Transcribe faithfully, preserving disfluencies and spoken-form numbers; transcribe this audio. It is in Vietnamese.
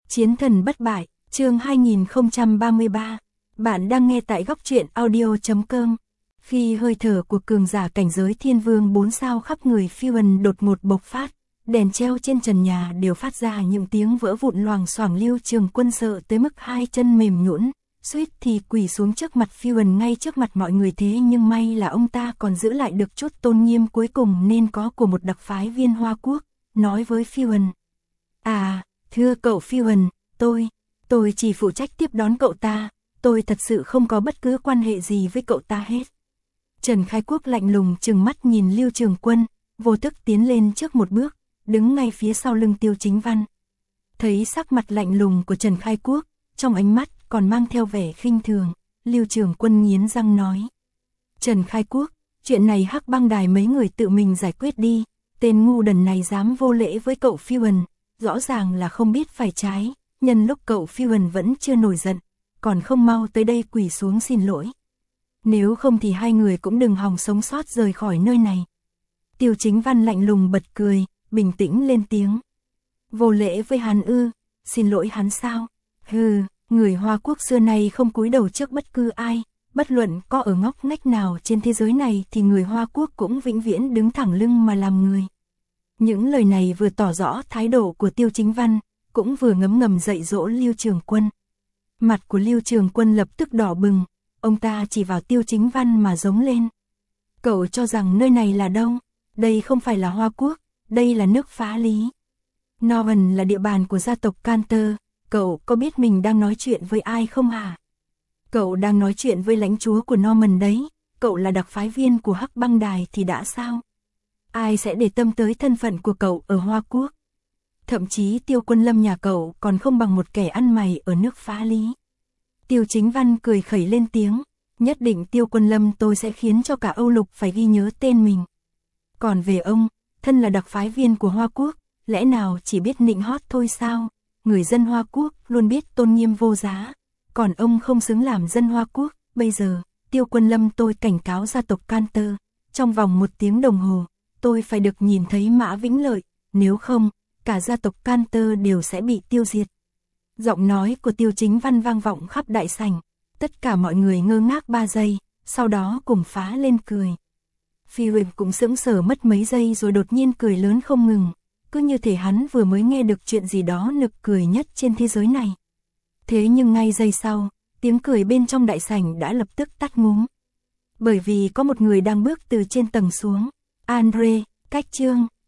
Chiến thần bất bại, chương hai nghìn không trăm ba mươi ba. Bạn đang nghe tại góc truyện audio chấm com. Khi hơi thở của cường giả cảnh giới thiên vương bốn sao khắp người Phi-Vân đột ngột bộc phát, đèn treo trên trần nhà đều phát ra những tiếng vỡ vụn loảng xoảng. Lưu Trường Quân sợ tới mức hai chân mềm nhũn, suýt thì quỳ xuống trước mặt Phi-Vân ngay trước mặt mọi người, thế nhưng may là ông ta còn giữ lại được chút tôn nghiêm cuối cùng nên có của một đặc phái viên Hoa Quốc, nói với Phi-Vân. À, thưa cậu Phi-Vân, tôi, tôi chỉ phụ trách tiếp đón cậu ta, tôi thật sự không có bất cứ quan hệ gì với cậu ta hết. Trần Khai Quốc lạnh lùng trừng mắt nhìn Lưu Trường Quân, vô thức tiến lên trước một bước, đứng ngay phía sau lưng Tiêu Chính Văn. Thấy sắc mặt lạnh lùng của Trần Khai Quốc, trong ánh mắt còn mang theo vẻ khinh thường, Lưu Trường Quân nghiến răng nói. Trần Khai Quốc, chuyện này Hắc Băng Đài mấy người tự mình giải quyết đi, tên ngu đần này dám vô lễ với cậu Phi-Vân, rõ ràng là không biết phải trái, nhân lúc cậu Phi-Vân vẫn chưa nổi giận, còn không mau tới đây quỳ xuống xin lỗi. Nếu không thì hai người cũng đừng hòng sống sót rời khỏi nơi này. Tiêu Chính Văn lạnh lùng bật cười, bình tĩnh lên tiếng. Vô lễ với hắn ư, xin lỗi hắn sao? Hừ, người Hoa Quốc xưa nay không cúi đầu trước bất cứ ai, bất luận có ở ngóc ngách nào trên thế giới này thì người Hoa Quốc cũng vĩnh viễn đứng thẳng lưng mà làm người. Những lời này vừa tỏ rõ thái độ của Tiêu Chính Văn, cũng vừa ngấm ngầm dạy dỗ Lưu Trường Quân. Mặt của Lưu Trường Quân lập tức đỏ bừng, ông ta chỉ vào Tiêu Chính Văn mà giống lên. Cậu cho rằng nơi này là đâu? Đây không phải là Hoa Quốc, đây là nước Phá Lý. Norman là địa bàn của gia tộc Cantor, cậu có biết mình đang nói chuyện với ai không hả? Cậu đang nói chuyện với lãnh chúa của Norman đấy, cậu là đặc phái viên của Hắc Băng Đài thì đã sao? Ai sẽ để tâm tới thân phận của cậu ở Hoa Quốc? Thậm chí Tiêu Quân Lâm nhà cậu còn không bằng một kẻ ăn mày ở nước Phá Lý. Tiêu Chính Văn cười khẩy lên tiếng, nhất định Tiêu Quân Lâm tôi sẽ khiến cho cả Âu Lục phải ghi nhớ tên mình. Còn về ông, thân là đặc phái viên của Hoa Quốc, lẽ nào chỉ biết nịnh hót thôi sao? Người dân Hoa Quốc luôn biết tôn nghiêm vô giá, còn ông không xứng làm dân Hoa Quốc. Bây giờ, Tiêu Quân Lâm tôi cảnh cáo gia tộc Cantor, trong vòng một tiếng đồng hồ, tôi phải được nhìn thấy Mã Vĩnh Lợi, nếu không, cả gia tộc Cantor đều sẽ bị tiêu diệt. Giọng nói của Tiêu Chính Văn vang vọng khắp đại sảnh, tất cả mọi người ngơ ngác ba giây, sau đó cùng phá lên cười. Phi-Vân cũng sững sờ mất mấy giây rồi đột nhiên cười lớn không ngừng, cứ như thể hắn vừa mới nghe được chuyện gì đó nực cười nhất trên thế giới này. Thế nhưng ngay giây sau, tiếng cười bên trong đại sảnh đã lập tức tắt ngúm. Bởi vì có một người đang bước từ trên tầng xuống. Andre, Cách Trương,